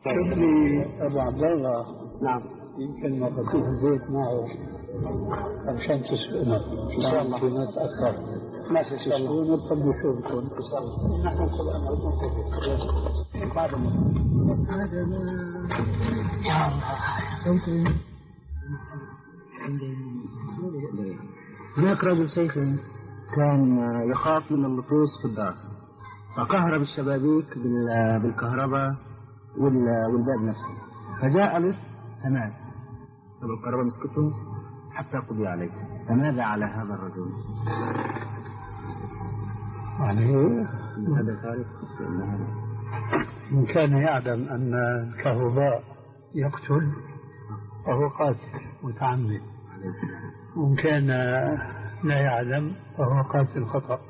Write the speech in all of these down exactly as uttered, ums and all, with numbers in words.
شوف لي أبو عبد الله. نعم. يمكن مفاتيح البيت معه عشان تسألنا إن شاء الله. فينا نتأخر. ماشي إن شاء الله. ونطلب نشوفكم إن شاء الله. نحن نطلب أن بعد هذا يا الله. هناك رجل شيخ كان يخاف من اللصوص في الدار، فكهرب الشبابيك بالكهرباء والباب نفسه، فجاء لص فمات، فالكهرباء مسكته حتى قضي عليه. فماذا على هذا الرجل؟ يعني هذا سارق. إن كان يعلم أن الكهرباء يقتل فهو قاتل متعمد، وإن كان لا يعلم فهو قاتل خطأ.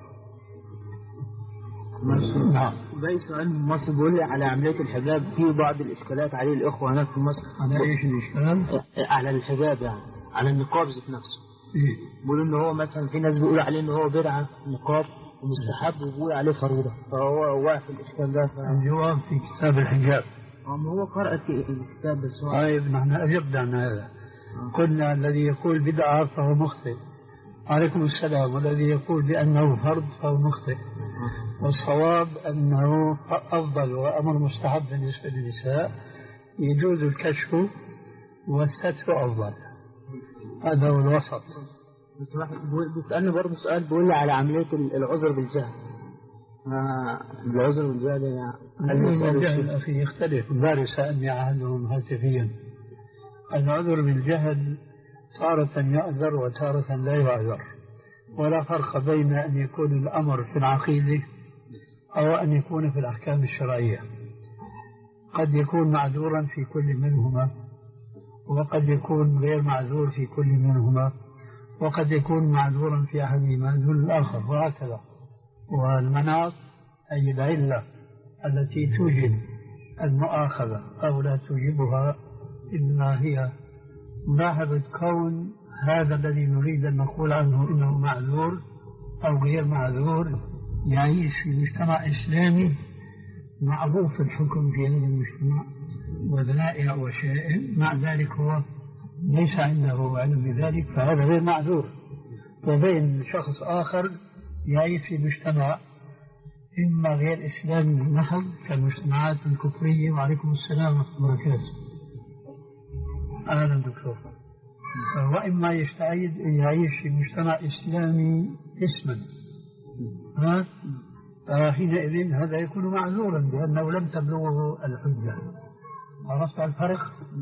نعم. باقي سؤال من مصر بيقول لي على عملية الحجاب في بعض الإشكالات عليه الإخوة هناك في مصر. على إيش الإشكال؟ على الحجاب يعني على النقاب ذات نفسه. إيه؟ بيقولوا إن هو مثلا في ناس بيقولوا عليه إن هو بدعة نقاب ومستحب، وبيقول عليه فريضة، فهو واقع في الإشكال ده. ف... الجواب في كتاب الحجاب. أما هو قرأ في الكتاب بس هو. طيب نحن أجبنا عن هذا. قلنا الذي يقول بدعة فهو مخطئ. عليكم السلام. والذي يقول بأنه فرض فهو مخطئ. والصواب أنه أفضل وأمر مستحب بالنسبة للنساء، يجوز الكشف والستر أفضل. هذا هو الوسط. بيسألني برضه سؤال بيقول لي على عملية العذر بالجهل. العذر بالجهل يعني الجهل أخي يختلف. باري سألني عنهم هاتفيا. العذر بالجهل تارة يعذر وتارة لا يعذر، ولا فرق بين أن يكون الأمر في العقيدة أو أن يكون في الأحكام الشرعية. قد يكون معذورا في كل منهما، وقد يكون غير معذور في كل منهما، وقد يكون معذورا في أحدهما دون الآخر، وهكذا. والمناط أي العلة التي توجد المؤاخذة أو لا توجبها، إنما هي ملاحظة كون هذا الذي نريد أن نقول عنه إنه معذور أو غير معذور يعيش في مجتمع إسلامي معروف الحكم في هذا المجتمع وذائع وشائن، مع ذلك هو ليس عنده علم بذلك، فهذا غير معذور. وبين شخص آخر يعيش في مجتمع إما غير إسلامي محض كالمجتمعات الكفرية. وعليكم السلام ورحمة الله وبركاته. أهلا دكتور. وإما يستعيد يعيش في مجتمع إسلامي اسما، ها حينئذ هذا يكون معذورا لأنه لم تبلغه الحجة. عرفت الفرق؟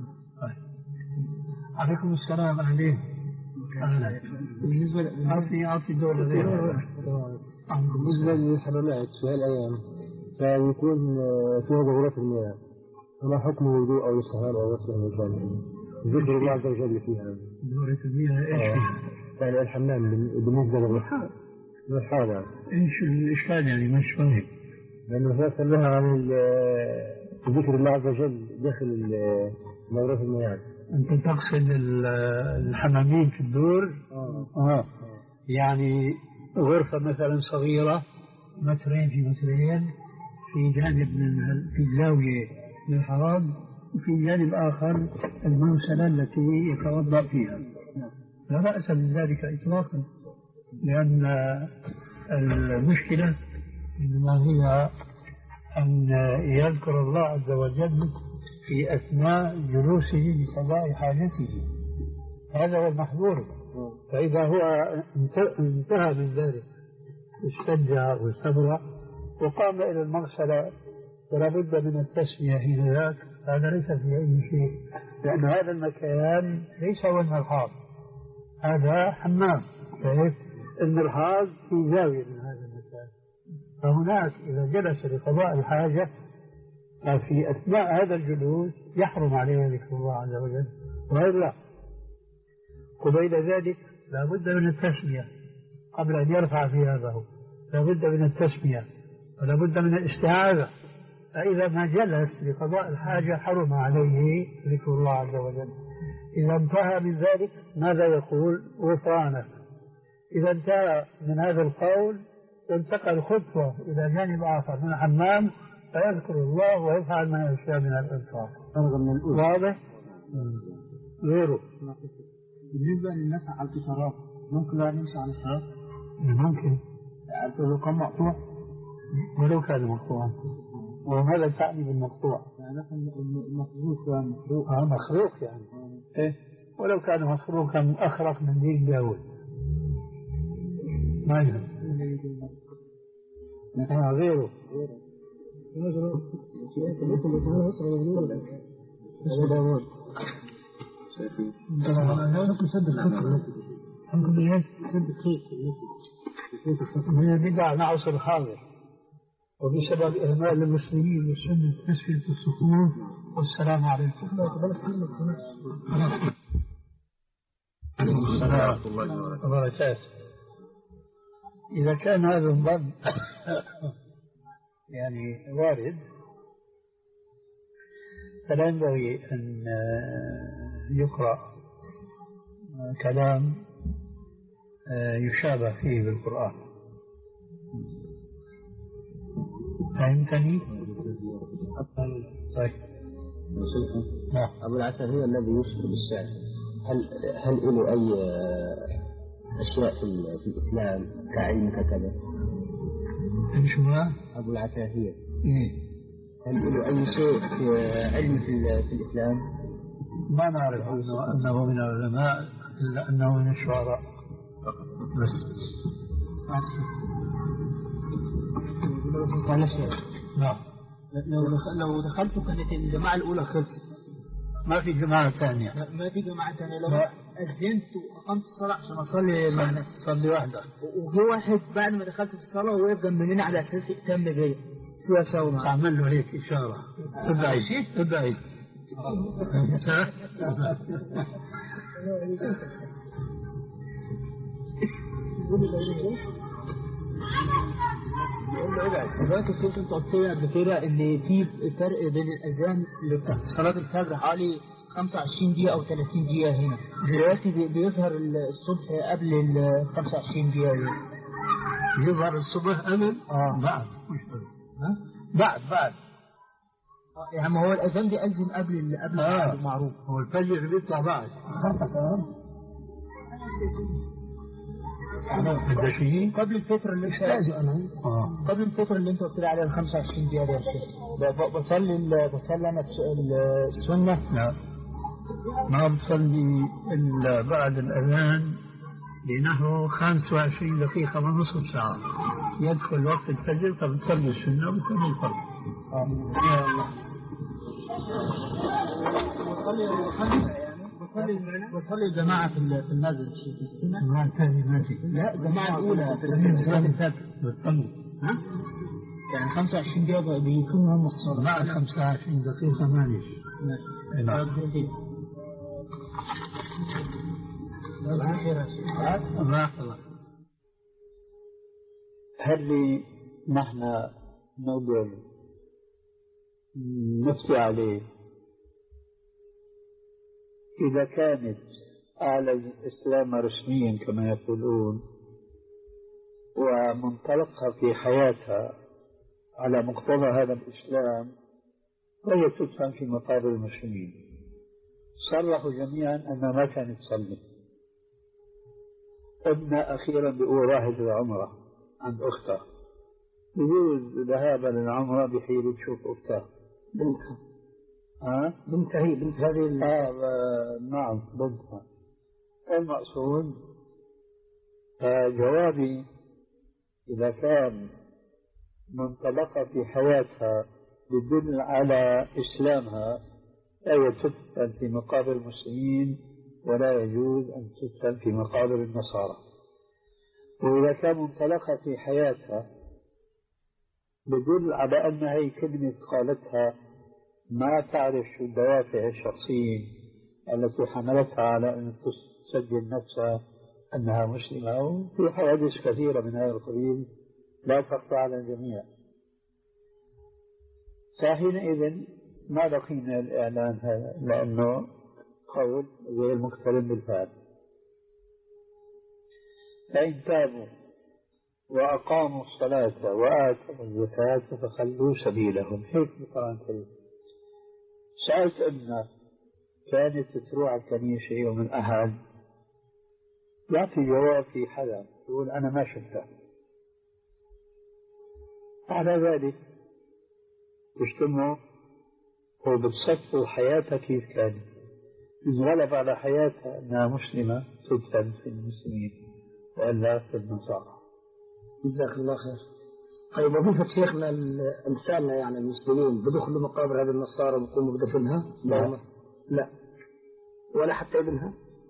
عليكم السلام. أهلين. أهلا. بالنسبة أعطي أعطي دور غير. بالنسبة للحمامات في هالأيام فيكون فيها ضرورات المياه، فما حكم الوضوء أو الصهارة أو غسل المكان؟ ذكر الله عز وجل فيها. دورة المياه إيش؟ يعني الحمام بالنسبة للرحال. الرحال إيش الإشكال يعني مش فاهم؟ لأنه فاسأل لها عن ذكر الله عز وجل داخل دورات المياه. أنت تقصد الحمامين في الدور؟ آه. آه. يعني غرفة مثلا صغيرة مترين في مترين في جانب من في زاوية من الحرام، وفي جانب آخر المنسلة التي يتوضأ فيها. لا بأس بذلك إطلاقا، لأن المشكلة إنما هي أن يذكر الله عز وجل في أثناء جلوسه لقضاء حاجته، هذا هو المحظور. فإذا هو انتهى من ذلك استنجى واستبرأ وقام إلى المغسلة ولا بد من التسمية حين ذاك، هذا ليس في أي شيء، لأن هذا المكان ليس هو المرحاض، هذا حمام. فإيه المرحاض في زاوية من هذا المكان، فهناك إذا جلس لقضاء الحاجة في أثناء هذا الجلوس يحرم عليه ذكر الله عز وجل، وإلا قبيل ذلك لا بد من التسمية قبل أن يرفع ثيابه، لا بد من التسمية ولا بد من الاستعاذة. فإذا ما جلس لقضاء الحاجة حرم عليه ذكر الله عز وجل. إذا انتهى من ذلك ماذا يقول؟ غفرانك. إذا انتهى من هذا القول وانتقل خطوة إلى جانب آخر من الحمام فيذكر الله ويفعل ما يشاء من الإنفاق. فرغ من الأولى. واضح؟ غيره. بالنسبة للناس على الإشارات ممكن لا نمشي على الإشارات؟ ممكن. يعني الرقم مقطوع ولو كان مقطوعا. وماذا تعني بالمقطوع؟ يعني مثلا مخلوق يعني مخلوق. آه مخلوق يعني. إيه؟ ولو كان مخلوقا أخرق من دين داود. ما يهم. آه غيره. من البدع نعصر الحاضر وبسبب إهمال المسلمين وسنة تسوية الصفوف. والسلام عليكم. السلام وبركاته. إذا كان هذا الظن يعني وارد فلا ينبغي أن يقرأ كلام يشابه فيه بالقرآن. فهمتني؟ طيب. نعم. أبو العتاهية الذي يشبه بالشعر هل هل له أي أشياء في, في الإسلام كعلم ككذا؟ شو هو؟ أبو العتاهية. إيه؟ هل له أي شيء في علم في, في الإسلام؟ ما نعرف أنه, أنه من العلماء إلا أنه من الشعراء بس. نعم. لو لو دخلت كانت الجماعة الأولى خلصت. ما في جماعة ثانية. ما في جماعة ثانية. لو أذنت وأقمت الصلاة عشان أصلي ما تصلي وحدك. وجي واحد بعد ما دخلت في الصلاة ووقف جنبنا على أساس يهتم بيا. شو أسوي معه؟ تعمل له هيك إشارة. ابعد ابعد. دلوقتي كنت انت قلت لي قبل كده ان في فرق بين الاذان اللي بتاع صلاه الفجر حوالي خمسة وعشرين دقيقه او ثلاثين دقيقه هنا. دلوقتي بيظهر الصبح قبل ال خمسة وعشرين دقيقه دي. يظهر الصبح قبل؟ اه بعد. ها؟ بعد بعد. يعني ما هو الاذان بيأذن قبل ال قبل آه. المعروف. هو الفجر بيطلع بعد. بدك شيء؟ قبل الفترة اللي انت آه. قبل الفترة اللي انت قلت لي عليها ال خمسة وعشرين دقيقة دي يا شيخ. بصلي بصلي انا السنة. لا ما بصلي الا بعد الاذان بنحو خمسة وعشرين دقيقة ونصف ساعة يدخل وقت الفجر فبتصلي السنة وبتصلي الفرض. اه يا الله. بصلي بصلي بصلي الجماعة في المسجد في السنة. الجماعة الثانية ما في. لا الجماعة الأولى في صلاة الفجر بتصلي. ها؟ يعني خمسة وعشرين دقيقة بيكونوا هم الصلاة. بعد خمسة وعشرين دقيقة ماليش. ماشي. نعم. هل نحن نقدر نفتي عليه إذا كانت أعلن الإسلام رسميا كما يقولون ومنطلقها في حياتها على مقتضى هذا الإسلام وهي تدفن في مقابر المسلمين؟ صرحوا جميعا أنها ما كانت تصلي. ابنها أخيرا بيقول راحت العمرة عند أختها، يجوز ذهابا للعمرة بحيل تشوف أختها بنتها. ها؟ بنتها هي بنت هذه. آه نعم بنتها. المقصود جوابي إذا كان منطلقة في حياتها يدل على إسلامها فهي تدفن في مقابر المسلمين ولا يجوز أن تدفن في مقابر النصارى. وإذا كان منطلقة في حياتها يدل على أن هي كلمة قالتها ما تعرف شو الدوافع الشخصية التي حملتها على أن تسجل نفسها أنها مسلمة، وفي حوادث كثيرة من هذا القبيل لا تخفى على الجميع. فحينئذ ما بقينا الإعلان هذا لأنه قول غير مقترن بالفعل. فإن تابوا وأقاموا الصلاة وآتوا الزكاة فخلوا سبيلهم. هيك بالقرآن الكريم. سألت ابنه كانت تروح على الكنيسة يوم الأحد، يعطي جواب في حدا يقول أنا ما شفتها. على ذلك تشتمه وبتصفوا حياتها كيف كانت. إن غلب على حياتها أنها مسلمة تدفن في المسلمين وإلا في النصارى. جزاك الله خير. طيب وظيفة شيخنا أمثالنا يعني المسلمين بدخلوا مقابر هذه النصارى ويقوموا بدفنها؟ لا. لا ولا حتى ابنها؟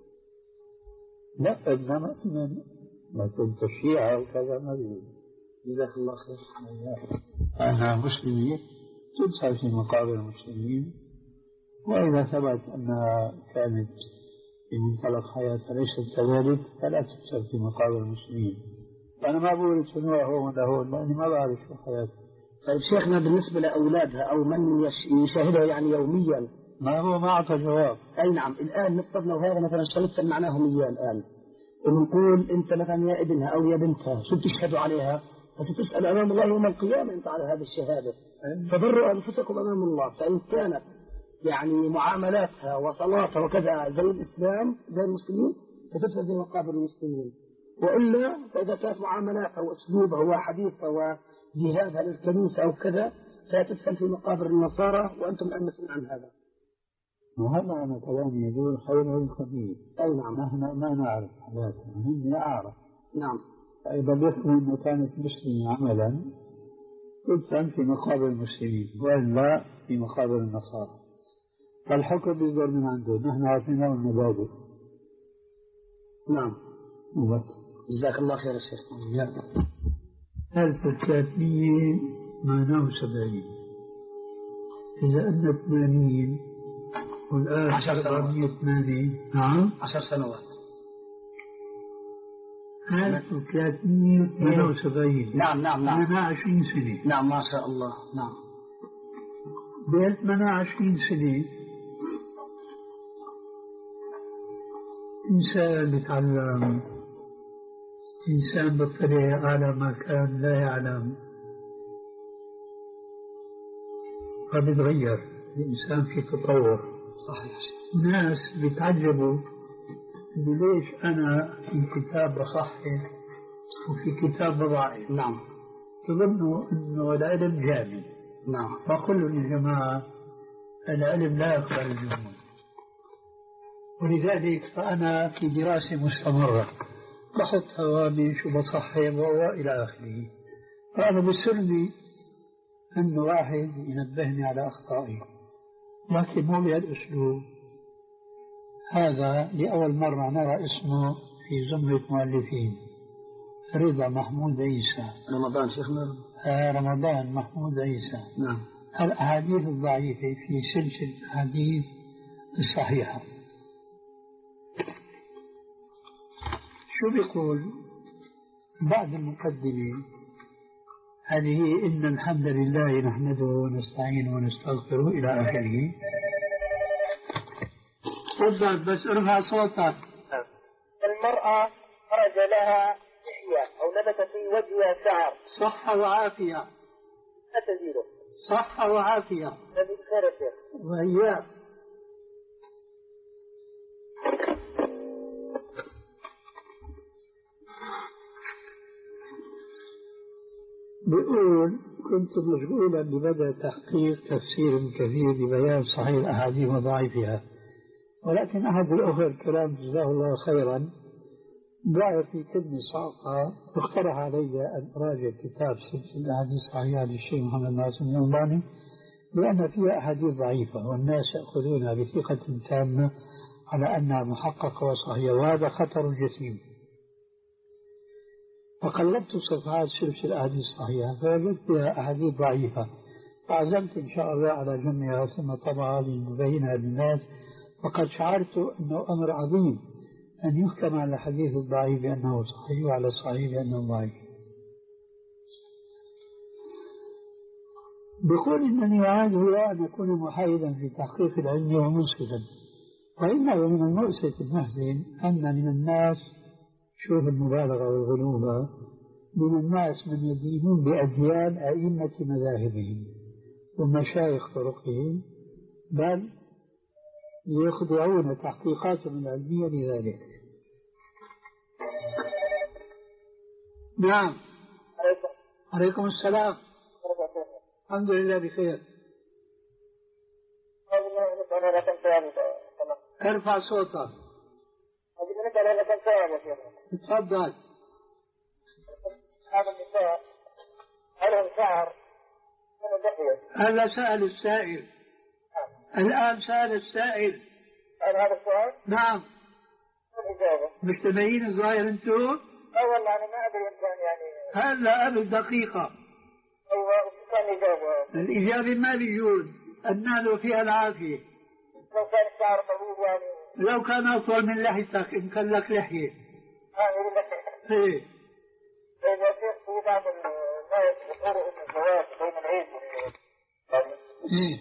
لا ابنها ما تمنى ما كنت الشيعة وكذا ما بيقول. جزاك الله خير. أنا مسلمين تدفن في مقابر المسلمين، وإذا ثبت أنها كانت في منطلق حياتها ليست كذلك فلا تدفن في مقابر المسلمين. أنا ما بقول شنو هو ولا هو لأني ما بعرف شو حياتها. طيب شيخنا بالنسبة لأولادها أو من يشاهدها يعني يوميا، ما هو ما أعطى جواب. أي نعم. الآن نفترض لو هذا مثلا شرطا معناهم إياه الآن ونقول أنت مثلا يا ابنها أو يا بنتها شو بتشهدوا عليها؟ فستسأل أمام الله يوم القيامة أنت على هذه الشهادة، فبروا أنفسكم أمام الله. فإن كانت يعني معاملاتها وصلاتها وكذا زي الإسلام زي المسلمين فتدفن في مقابر المسلمين، وإلا فإذا كانت معاملاتها وأسلوبها وحديثها وجهادها للكنيسة أو كذا فتدفن في مقابر النصارى وأنتم الآن مسؤولون عن هذا. وهذا أنا كلامي يدور حول الخبير. أي نعم. نحن ما نعرف حياتها، هم لا أعرف. نعم. فإذا بيفهم أنه كانت مسلمة عملا تدفن في مقابر المسلمين وإلا في مقابر النصارى، فالحكم بيصدر من عنده. نحن عارفين المبادئ. نعم. وبس. جزاك الله خير يا شيخ. ألف وثلاثمية ثمانية وسبعين إذا أن ثمانين والآن عشر سنوات. ثمانين. نعم عشر سنوات. ألف وثلاثمية ثمانية وسبعين. نعم نعم نعم. ثمانية وعشرين سنة. نعم ما شاء الله. نعم. بين ثمانية وعشرين سنة إنسان يتعلم، إنسان بطلع على ما كان لا يعلم، فبيتغير الإنسان في تطور. صحيح. الناس بيتعجبوا ليش أنا في كتاب بصحح وفي كتاب بضعف. نعم. تظنوا أنه العلم جامد. نعم. فقل يا جماعة العلم لا يقبل الجمود، ولذلك فأنا في دراسة مستمرة بحط هوامش وبصحح وإلى آخره. فأنا بسرني أن واحد ينبهني على أخطائي، لكن مو بهالأسلوب. هذا لأول مرة نرى اسمه في زمرة مؤلفين، رضا محمود عيسى. رمضان شيخنا. آه رمضان محمود عيسى. نعم. الأحاديث الضعيفة في سلسلة الأحاديث الصحيحة. شو بيقول بعد المقدمة هذه؟ إن الحمد لله نحمده ونستعينه ونستغفره إلى آخره. تفضل بس ارفع صوتك. المرأة خرج لها لحية أو نبت في وجهها شعر. صحة وعافية. لا تزيده. صحة وعافية. نبي خير يا شيخ. وإياك. بيقول كنت مشغولا ببدء تحقيق تفسير كثير لبيان صحيح الأحاديث وضعيفها، ولكن أحد الأخوة الكرام جزاه الله خيرا دعا في كلمة صعقة واقترح علي أن أراجع كتاب سلسلة الأحاديث الصحيحة للشيخ محمد ناصر الألباني لأن فيها أحاديث ضعيفة والناس يأخذونها بثقة تامة على أنها محققة وصحيحة، وهذا خطر جسيم. فقلبت صفحات سلسلة الأحاديث الصحيحة فوجدت فيها أحاديث ضعيفة، فعزمت إن شاء الله على جمعها ثم طبعها لنبينها للناس. وقد شعرت أنه أمر عظيم أن يحكم على الحديث الضعيف بأنه صحيح وعلى الصحيح بأنه ضعيف. بقول إنني أعاد إلى أن أكون محايدا في تحقيق العلم ومنصفا، وإنه من المؤسف المحزن أن من الناس، شوف المبالغة والغلوبة، من الناس من يدينون بأديان أئمة مذاهبهم ومشايخ طرقهم، بل يخضعون تحقيقاتهم العلمية لذلك. نعم. عليكم السلام. الحمد لله بخير. ارفع صوتك. تفضل. هذا النساء لهم شعر من اللحية. هذا سأل السائل. الآن سأل السائل. هل هذا السؤال؟ نعم. الإجابة. مجتمعين الظاهر أنتم؟ أه والله أنا ما أدري إن كان يعني. هلا قبل دقيقة. أيوة كان الإجابة. الإجابة ما بيجوز، النال فيها العافية. لو كان الشعر طويل يعني. لو كان أطول من لحيتك إن كان لك لحية. ها يقول لك. إيه. إذا شيخ في بعض الناس يقولوا إن الزواج بين العيد والعيد. إيه.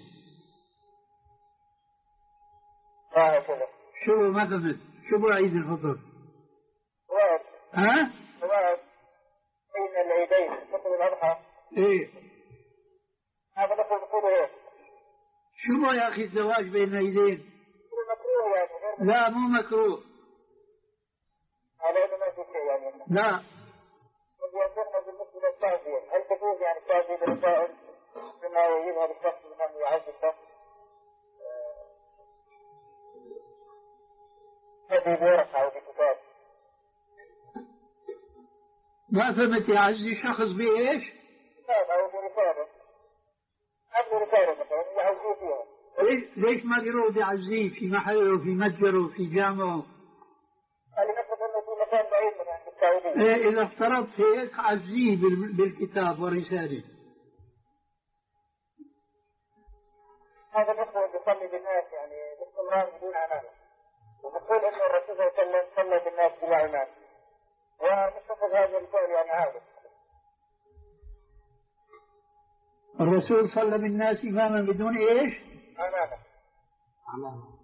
ها كذا. شو ما فهمت؟ شو هو عيد الفطر؟ زواج. ها؟ زواج بين العيدين الفطر والأضحى. إيه. هذا نقول نقوله هيك. شو هو يا أخي الزواج بين العيدين؟ مكروه يعني. لا مو مكروه. على إنه ما في شيء يعني. لا. ينظرنا بالنسبة للتعزية، هل تجوز يعني التعزية بالرسائل بما يظهر الشخص من يعز الشخص؟ هذه بورقة أو بكتاب. ما فهمت يعزي شخص بإيش؟ كتاب أو برسالة. أو برسالة مثلا يعزيه فيها. ليش ليش ما بيروح بيعزيه في محله في متجره في جامعه؟ هل نفرض أنه في مكان بعيد من عند السعودية؟ إيه إذا افترضت هيك عزيه بالكتاب والرسالة. هذا نقول بيصلي بالناس يعني باستمرار بدون عناء. وبقول إنه الرسول صلى الله عليه وسلم صلى بالناس بلا عناء. ومستفد هذا القول يعني عارف. الرسول صلى بالناس إماما بدون إيش؟ عناء. عناء.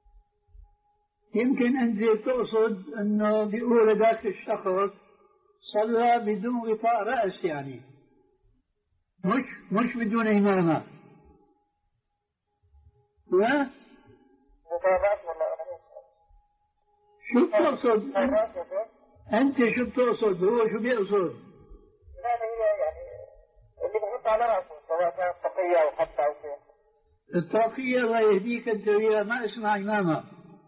يمكن أنت تقصد أنه بيقول ذاك الشخص صلى بدون غطاء رأس يعني مش مش بدون إمامة. لا؟ شو بتقصد؟ أنت شو بتقصد؟ هو شو بيقصد؟ لا هي يعني اللي بيحط على رأسه سواء كانت تقية أو حتى أو شيء. التقية الله يهديك أنت وياه ما اسمها إمامة.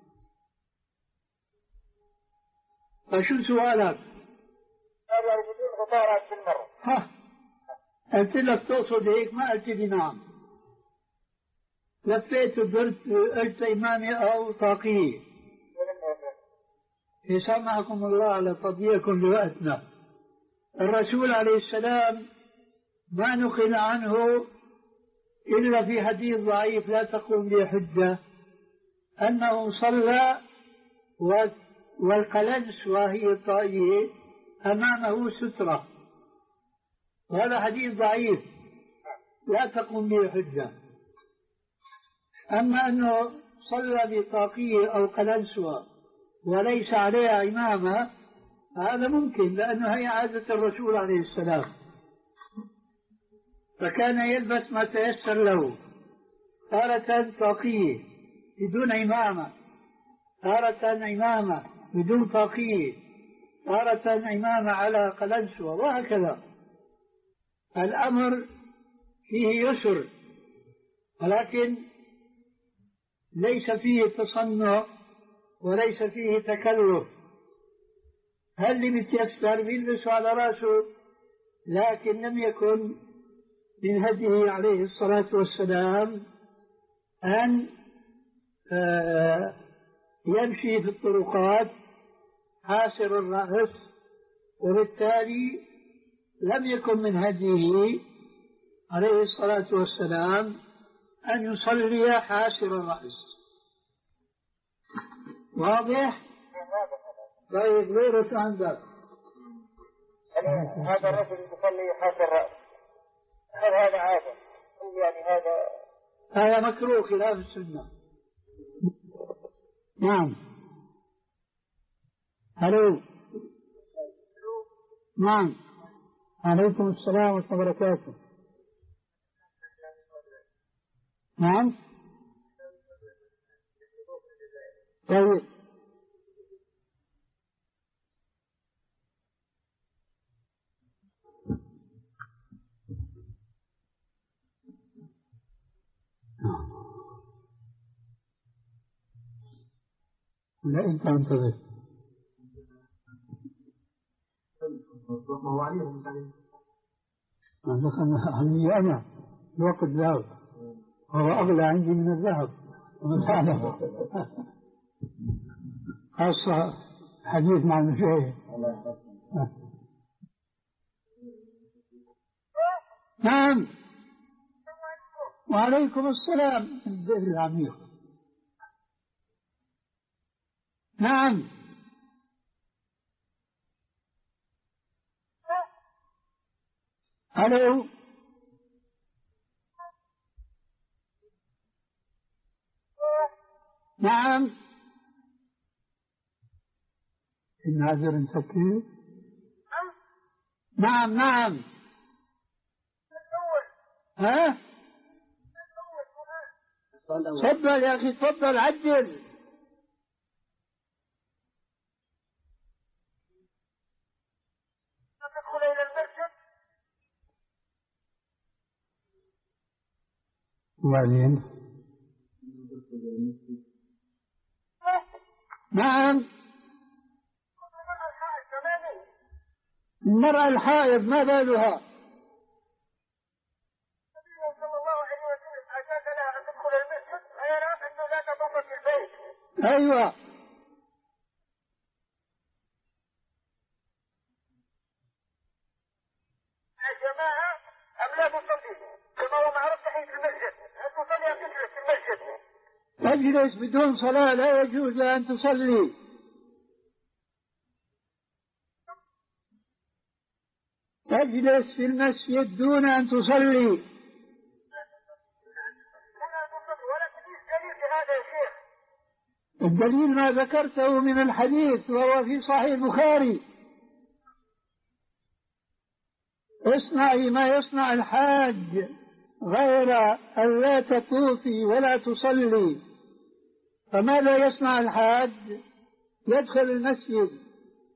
فشو سؤالك؟ هذا يعني بدون غطاء رأس بالمرة. ها قلت لك تقصد هيك ما قلت لي نعم. لفيت وقلت قلت إمامي أو طاقية. يسامحكم الله على تضييعكم لوقتنا. الرسول عليه السلام ما نقل عنه إلا في حديث ضعيف لا تقوم به حجة أنه صلى والقلنس وهي الطائية أمامه سترة. وهذا حديث ضعيف لا تقوم به حجة. أما أنه صلى بطاقية أو قلنسوة وليس عليها إمامة هذا ممكن لأنه هي عادة الرسول عليه السلام، فكان يلبس ما تيسر له، تارة طاقية بدون إمامة، تارة إمامة بدون طاقية، تارة إمامة على قلنسوة، وهكذا. الأمر فيه يسر ولكن ليس فيه تصنع وليس فيه تكلف. هل اللي بيتيسر بيلبسه على راسه، لكن لم يكن من هديه عليه الصلاة والسلام أن يمشي في الطرقات حاسر الرأس، وبالتالي لم يكن من هديه عليه الصلاة والسلام أن يصلي حاسر الرأس. واضح؟ طيب غيره عندك؟ هذا الرجل يصلي حاسر الرأس، هل هذا عادة؟ يعني هذا هذا مكروه خلاف السنة. نعم. الو. نعم. عليكم السلام ورحمة الله وبركاته. نعم. طيب. لا أنت انتظر. دخلنا علي أنا الوقت ذهب، هو أغلى عندي من الذهب ومساعدة خاصة حديث مع المشايخ. نعم. وعليكم السلام الدير العميق. نعم. ألو. نعم. الناظر مسكين. نعم نعم. ها؟ تفضل يا أخي تفضل عجل. تدخل إلى المسجد. وبعدين؟ نعم. المرأة الحائض ما بالها؟ النبي صلى الله عليه وسلم أجاز لها أن تدخل المسجد غير أنه لا تضر في البيت. أيوة. يا جماعة أم لا تصلي كما هو معروف تحية المسجد، أن تصلي أن تجلس في المسجد. تجلس بدون صلاة لا يجوز أن تصلي. تجلس في المسجد دون أن تصلي. ولكن دليل هذا يا شيخ. الدليل ما ذكرته من الحديث وهو في صحيح البخاري: اصنعي ما يصنع الحاج غير أن لا تطوفي ولا تصلي. فماذا يصنع الحاج؟ يدخل المسجد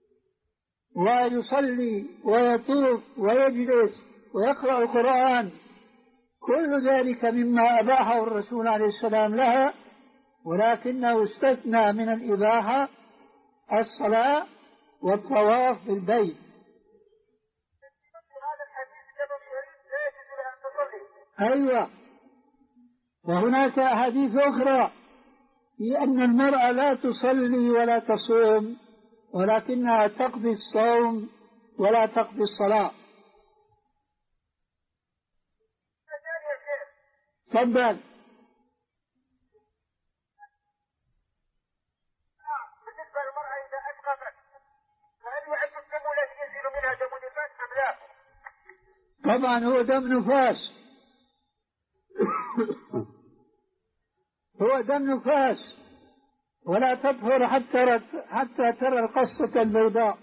ويصلي ويطوف ويجلس ويقرأ القرآن، كل ذلك مما أباحه الرسول عليه السلام لها، ولكنه استثنى من الإباحة الصلاة والطواف بالبيت. أيوة. وهناك أحاديث أخرى في أن المرأة لا تصلي ولا تصوم، ولكنها تقضي الصوم ولا تقضي الصلاة. تفضل. بالنسبة للمرأة إذا أسقطت فهل يعد الدم الذي ينزل منها دم نفاس أم لا؟ طبعا هو دم نفاس. هو دم نفاس، ولا تطهر حتى حتى ترى القصة البيضاء.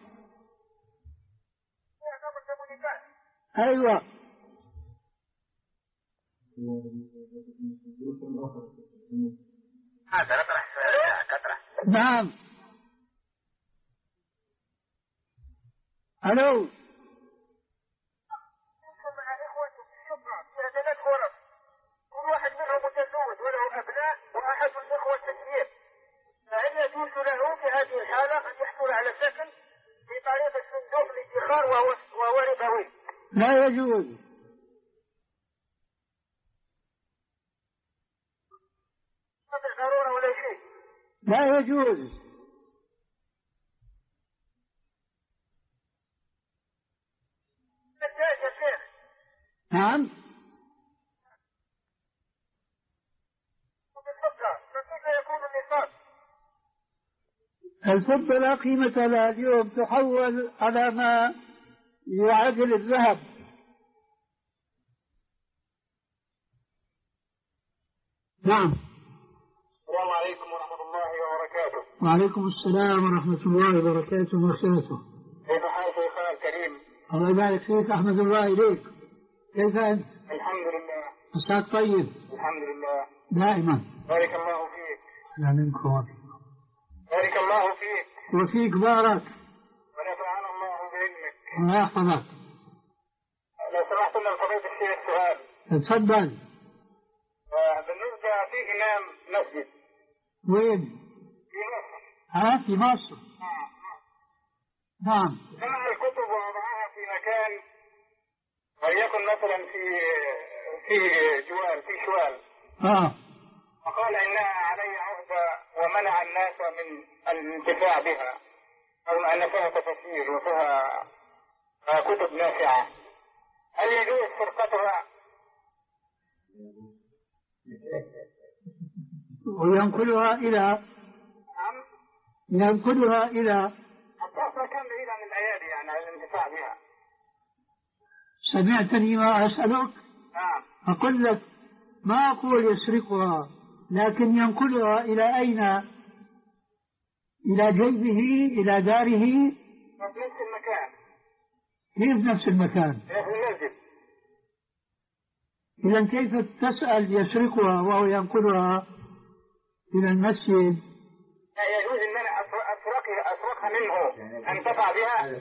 أيوة. نعم. ألو. كل واحد منهم متزوج وله أبناء وأحد الإخوة تسير، فهل يجوز له في هذه الحالة أن يحصل على سكن في طريق الصندوق الادخار وهو وهو ربوي؟ لا يجوز. ما ضرورة ولا شيء. لا يجوز. الدجاج يا شيخ. نعم. فكيف يكون النصاب؟ الفضة لا قيمة لها اليوم، تحول على ما يعادل الذهب. نعم. السلام عليكم ورحمة الله وبركاته. وعليكم السلام ورحمة الله وبركاته ومغفرته. كيف حال شيخنا الكريم؟ الله يبارك فيك، أحمد الله إليك. كيف أنت؟ الحمد لله. مساك طيب. الحمد لله. دائما. بارك الله فيك. لا منكم. بارك الله فيك. وفيك بارك. ونفعنا الله بعلمك. الله يحفظك. لو سمحت لنا فضيلة الشيخ سؤال. تفضل. بالنسبة في إمام مسجد. وين؟ في مصر. ها في مصر. نعم. جمع الكتب ووضعها في مكان وليكن مثلا في في جوال في شوال. اه. وقال إنها علي عهدة ومنع الناس من الانتفاع بها، أو أن فيها تفاسير وفيها كتب نافعة. هل يجوز سرقتها؟ وينقلها إلى ينقلها إلى الطاقة كان بعيد عن الأيادي يعني عن الانتفاع بها. سمعتني ما أسألك؟ نعم. أقول لك ما أقول يسرقها، لكن ينقلها إلى أين؟ إلى جيبه، إلى داره، في نفس المكان. كيف نفس المكان؟ في المسجد. إذا كيف تسأل يسرقها وهو ينقلها إلى المسجد؟ لا يجوز أن أنا أسرقها أسرقها منه أنتفع بها.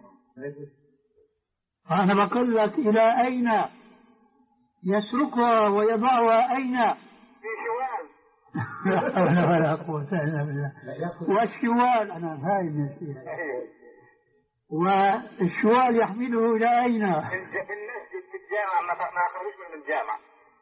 أنا بقول لك إلى أين يسرقها ويضعها أين؟ في شوال. لا حول ولا قوة إلا بالله. والشوال أنا فاهم فيها. والشوال يحمله إلى أين؟ في المسجد في الجامع، ما أخرجش من الجامع،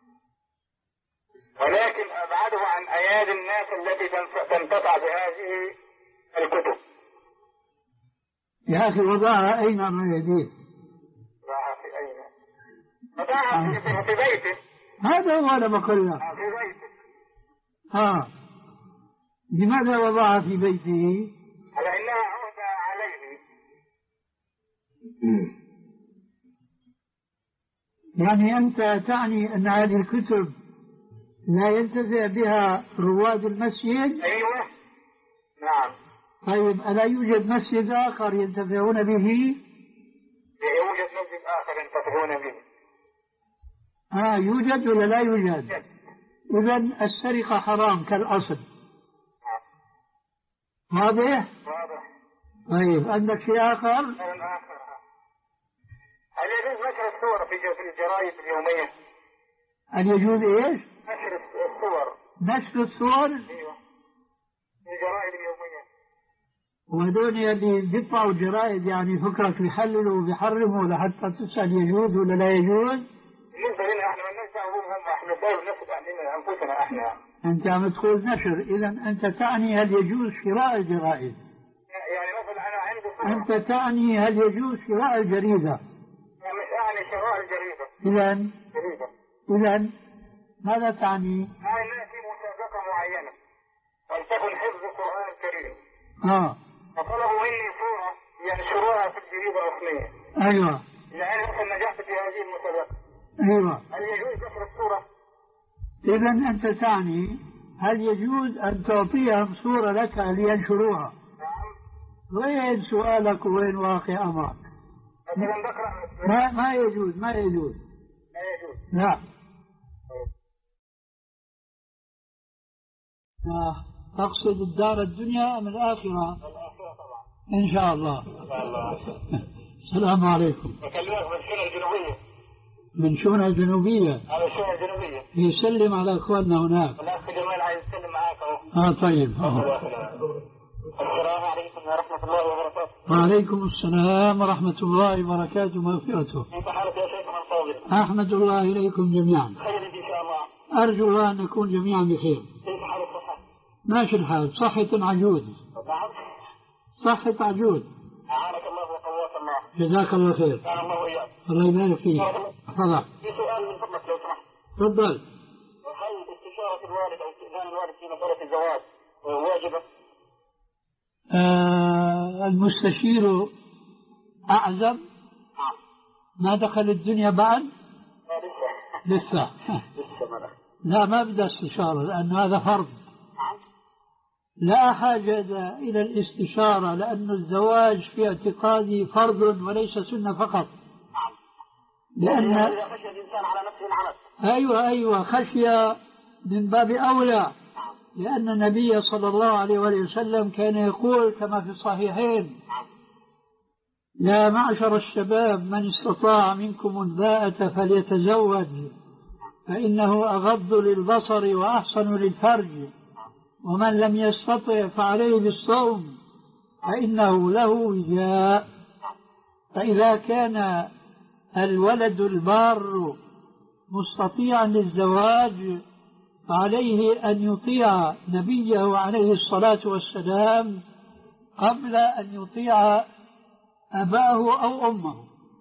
ولكن أبعده عن أيادي الناس التي تنتفع بهذه الكتب. يا أخي وضعها أين من يديه؟ وضعها في أين؟ وضعها في, في بيته. هذا هو أنا بقول لك. في بيته. آه. لماذا وضعها في بيته؟ لأنها عهدة عليه. يعني أنت تعني أن هذه الكتب لا ينتفع بها رواد المسجد؟ أيوة. نعم. طيب ألا يوجد مسجد آخر ينتفعون به؟ يوجد مسجد آخر ينتفعون به. آه يوجد ولا لا يوجد؟ إذن السرقة حرام كالأصل. واضح؟ واضح. طيب عندك شيء آخر؟ آخر. هل يجوز نشر الصور في الجرائد اليومية؟ هل يجوز إيش؟ نشر الصور. نشر الصور؟ أيوة. في الجرائد اليومية. وهذول اللي بيطبعوا الجرائد يعني فكرك بيحللوا وبيحرموا لحتى تسأل يجوز ولا لا يجوز؟ بالنسبة لنا احنا ما لناش دعوة بهم، احنا داير نفس عندنا انفسنا احنا. انت عم تقول نشر، اذا انت تعني هل يجوز شراء الجرائد؟ يعني مثلا انا عندي صورة. انت تعني هل يجوز شراء الجريدة؟ يعني مش اعني شراء الجريدة. اذا جريدة. اذا ماذا تعني؟ يعني نأتي مسابقة معينة ولتكن حفظ القرآن الكريم. اه. فطلبوا مني صورة ينشروها في الجريدة الرسمية. ايوه. يعني مثلا نجحت في هذه المسابقة. ايوه. هل يجوز نشر الصورة؟ اذا انت تعني هل يجوز ان تعطيهم صورة لك لينشروها؟ نعم. وين سؤالك وين واقع امرك؟ مثلا بقرأ. ما ما يجوز ما يجوز. لا يجوز. لا. آه. تقصد الدار الدنيا أم الآخرة؟ الآخرة طبعا. إن شاء الله. إن شاء الله. السلام عليكم. بكلمك من الشؤون الجنوبية. من شؤون الجنوبية. على الشؤون الجنوبية. يسلم على إخواننا هناك. الأخ جمال عايز يتكلم معاك أهو. آه طيب. السلام عليكم ورحمة الله وبركاته. وعليكم السلام ورحمة الله وبركاته ومغفرته. كيف حالك يا شيخنا الفاضل؟ أحمد الله إليكم جميعا. خير إن شاء الله. أرجو الله أن نكون جميعا بخير. كيف حال الصحة؟ ماشي الحال، صحة عجوز. نعم. صحة عجوز. أعانك الله وقواك الله. جزاك الله خير. كان الله وإياك. الله يبارك فيك. تفضل. في سؤال من فضلك لو سمحت. تفضل. هل استشارة الوالد أو استئذان الوالد في مسألة الزواج واجبة؟ آه المستشير أعزب. ما دخل الدنيا بعد؟ لسه. لسه. لسه ما دخل. لا ما بدأ استشارة لأن هذا فرض. لا حاجة إلى الاستشارة، لأن الزواج في اعتقادي فرض وليس سنة فقط. لأن إذا خشي الإنسان على نفسه العنت. أيوة أيوة خشية من باب أولى، لأن النبي صلى الله عليه وسلم كان يقول كما في الصحيحين: يا معشر الشباب من استطاع منكم الباءة فليتزوج فإنه أغض للبصر وأحسن للفرج، ومن لم يستطع فعليه بالصوم فإنه له وجاء. فإذا كان الولد البار مستطيعا للزواج فعليه أن يطيع نبيه عليه الصلاة والسلام قبل أن يطيع أباه أو أمه.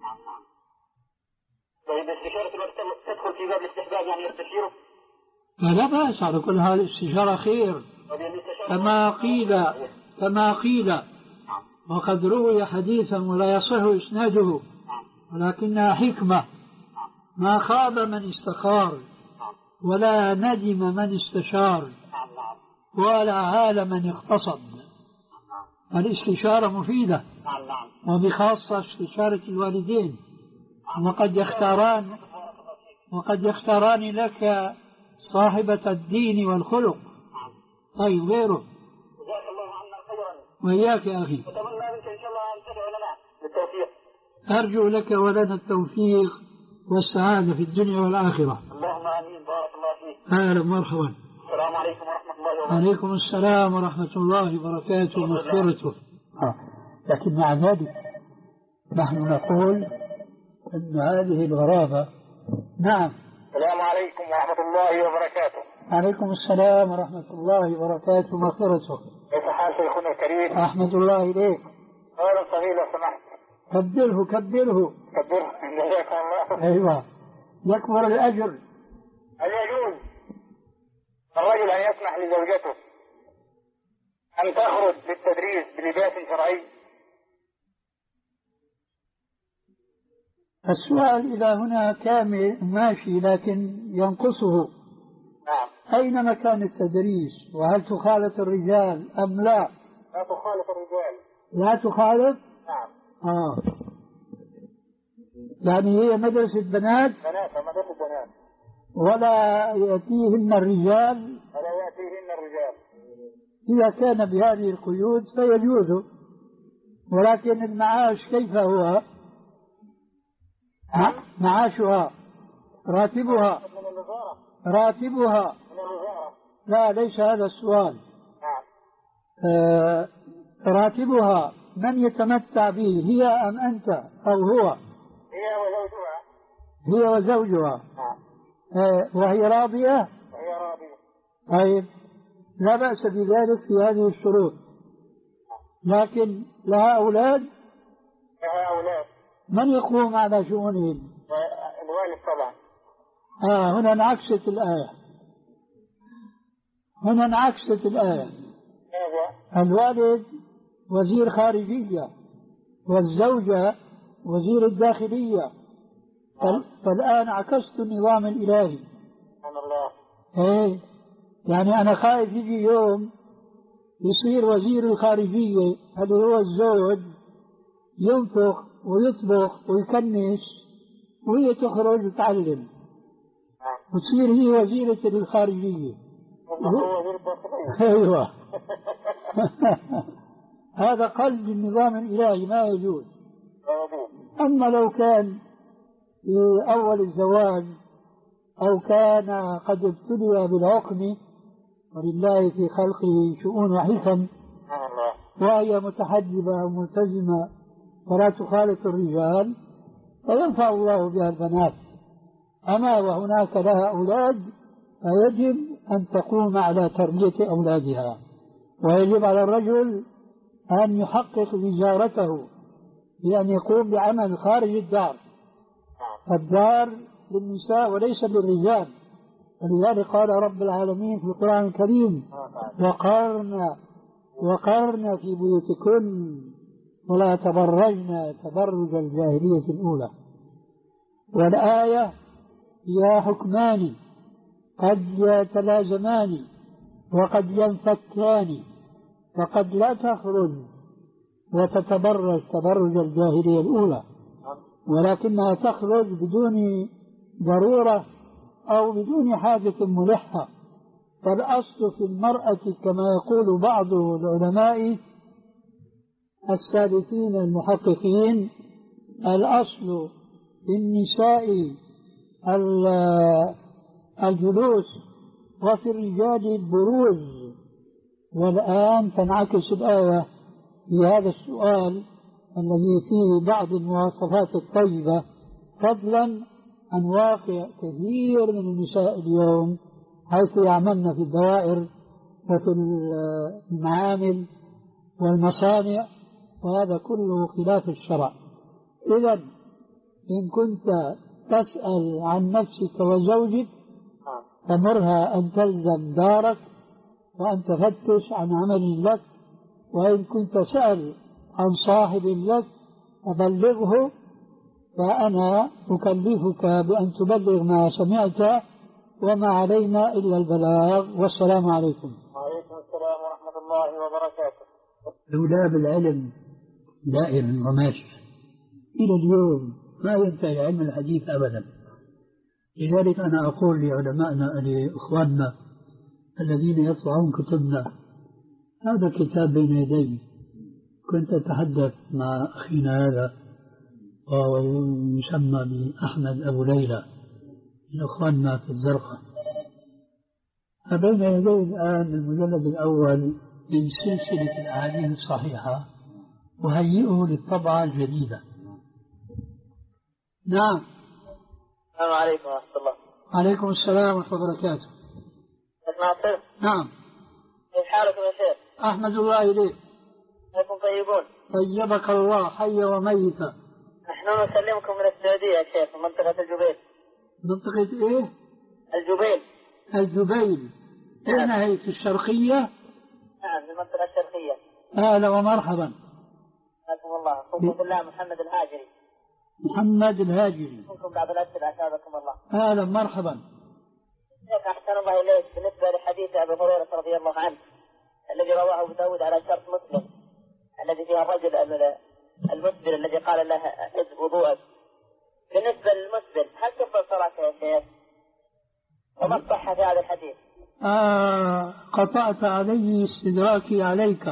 طيب استشارة الوقت تدخل في باب الاستحباب، يعني يستشيره؟ فلا بأس، على كل حال الاستشارة خير، كما قيل كما قيل وقد روي حديثا ولا يصح إسناده ولكنها حكمة: ما خاب من استخار ولا ندم من استشار ولا عال من اقتصد. الاستشارة مفيدة، وبخاصة استشارة الوالدين، وقد يختاران وقد يختاران لك صاحبة الدين والخلق. طيب غيره. جزاك الله عنا خيرا. وإياك يا أخي. أتمنى منك إن شاء الله أن تدعو لنا بالتوفيق. أرجو لك ولنا التوفيق والسعادة في الدنيا والآخرة. اللهم آمين. بارك الله فيك. أهلا مرحبا. السلام عليكم ورحمة الله وبركاته. عليكم السلام ورحمة الله وبركاته ومغفرته. لكن مع ذلك نحن نقول أن هذه الغرابة. نعم. السلام عليكم ورحمة الله وبركاته. عليكم السلام ورحمة الله وبركاته ومغفرته. كيف حال شيخنا الكريم؟ أحمد الله إليك. أولا صغير لو سمحت. كبره كبره كبره. جزاك الله. أيوة، يكبر الأجر. هل يجوز الرجل أن يسمح لزوجته أن تخرج للتدريس بلباس شرعي؟ السؤال إلى هنا كامل ماشي، لكن ينقصه: نعم. أين مكان التدريس؟ وهل تخالط الرجال أم لا؟ لا تخالط الرجال. لا تخالط؟ نعم. آه. يعني هي مدرسة بنات؟ بنات، مدرسة بنات. ولا يأتيهن الرجال؟ ولا يأتيهن الرجال. إذا كان بهذه القيود فيجوز، ولكن المعاش كيف هو؟ نعم. معاشها راتبها من الوزارة. راتبها من الوزارة. لا، ليس هذا السؤال. نعم. آه راتبها من يتمتع به، هي أم أنت أو هو؟ هي وزوجها. هي وزوجها. نعم. آه وهي راضية؟ وهي راضية. طيب، لا بأس بذلك في هذه الشروط. لكن لها أولاد؟ لها أولاد. من يقوم على شؤونهم؟ الوالد طبعا. آه هنا انعكست الآية هنا انعكست الآية ماذا؟ الوالد وزير خارجية والزوجة وزير الداخلية. فالآن عكست النظام الإلهي. سبحان الله. ايه، يعني أنا خايف يجي يوم يصير وزير الخارجية اللي هو الزوج ينفخ ويطبخ ويكنس وهي تخرج وتعلم وتصير هي وزيرة الخارجية. ايوه. هذا قلب النظام الإلهي، ما يجوز. أما لو كان في أول الزواج أو كان قد ابتلي بالعقم، ولله في خلقه شؤون وحكم، وهي متحجبة وملتزمة ولا تخالط الرجال، فينفع الله بها البنات. أما وهناك لها أولاد فيجب أن تقوم على تربية أولادها، ويجب على الرجل أن يحقق وزارته بأن يقوم بعمل خارج الدار. الدار للنساء وليس للرجال، ولذلك قال رب العالمين في القرآن الكريم: وقرن وقرن في بيوتكن ولا تبرجن تبرج الجاهلية الأولى. والآية فيها حكمان قد يتلازمان وقد ينفكان، فقد لا تخرج وتتبرج تبرج الجاهلية الأولى، ولكنها تخرج بدون ضرورة أو بدون حاجة ملحة. فالأصل في المرأة كما يقول بعض العلماء السادسين المحققين، الأصل في النساء الجلوس وفي الرجال البروز. والآن تنعكس الآية في هذا السؤال الذي فيه بعض المواصفات الطيبة، فضلا عن واقع كثير من النساء اليوم حيث يعملن في الدوائر وفي المعامل والمصانع، وهذا كله خلاف الشرع. إذا إن كنت تسأل عن نفسك وزوجك فمرها أن تلزم دارك وأن تفتش عن عمل لك، وإن كنت سأل عن صاحب لك فبلغه، فأنا أكلفك بأن تبلغ ما سمعت، وما علينا إلا البلاغ. والسلام عليكم. وعليكم السلام ورحمة الله وبركاته. لولا بالعلم دائر وماشي إلى اليوم ما ينتهي علم الحديث أبدا. لذلك أنا أقول لعلمائنا لإخواننا الذين يطبعون كتبنا، هذا كتاب بين يدي. كنت أتحدث مع أخينا هذا وهو يسمى بأحمد أبو ليلى من إخواننا في الزرقاء، فبين يدي الآن المجلد الأول من سلسلة الأحاديث الصحيحة، وهيئه للطبعة الجديدة. نعم. السلام عليكم ورحمة الله. عليكم السلام ورحمة الله وبركاته. ناصر. نعم. كيف حالكم يا شيخ؟ أحمد الله إليك. أنتم طيبون؟ طيبك الله حي وميتا. نحن نسلمكم من السعودية يا شيخ، من منطقة الجبيل. منطقة إيه؟ الجبيل. الجبيل. أين هي؟ في الشرقية؟ نعم، في المنطقة الشرقية. أهلا ومرحبا. حياكم الله. أخوكم في الله محمد الهاجري. محمد الهاجري. أخوكم بعض الأسئلة أثابكم الله. أهلا مرحبا. شيخ أحسن الله إليك، بالنسبة لحديث أبي هريرة رضي الله عنه الذي رواه أبو داود على شرط مسلم، الذي فيها الرجل المسبل الذي قال له حزب وضوءك، بالنسبة للمسبل هل تقبل صلاته يا شيخ؟ وما الصحة في هذا الحديث؟ آه قطعت علي استدراكي عليك،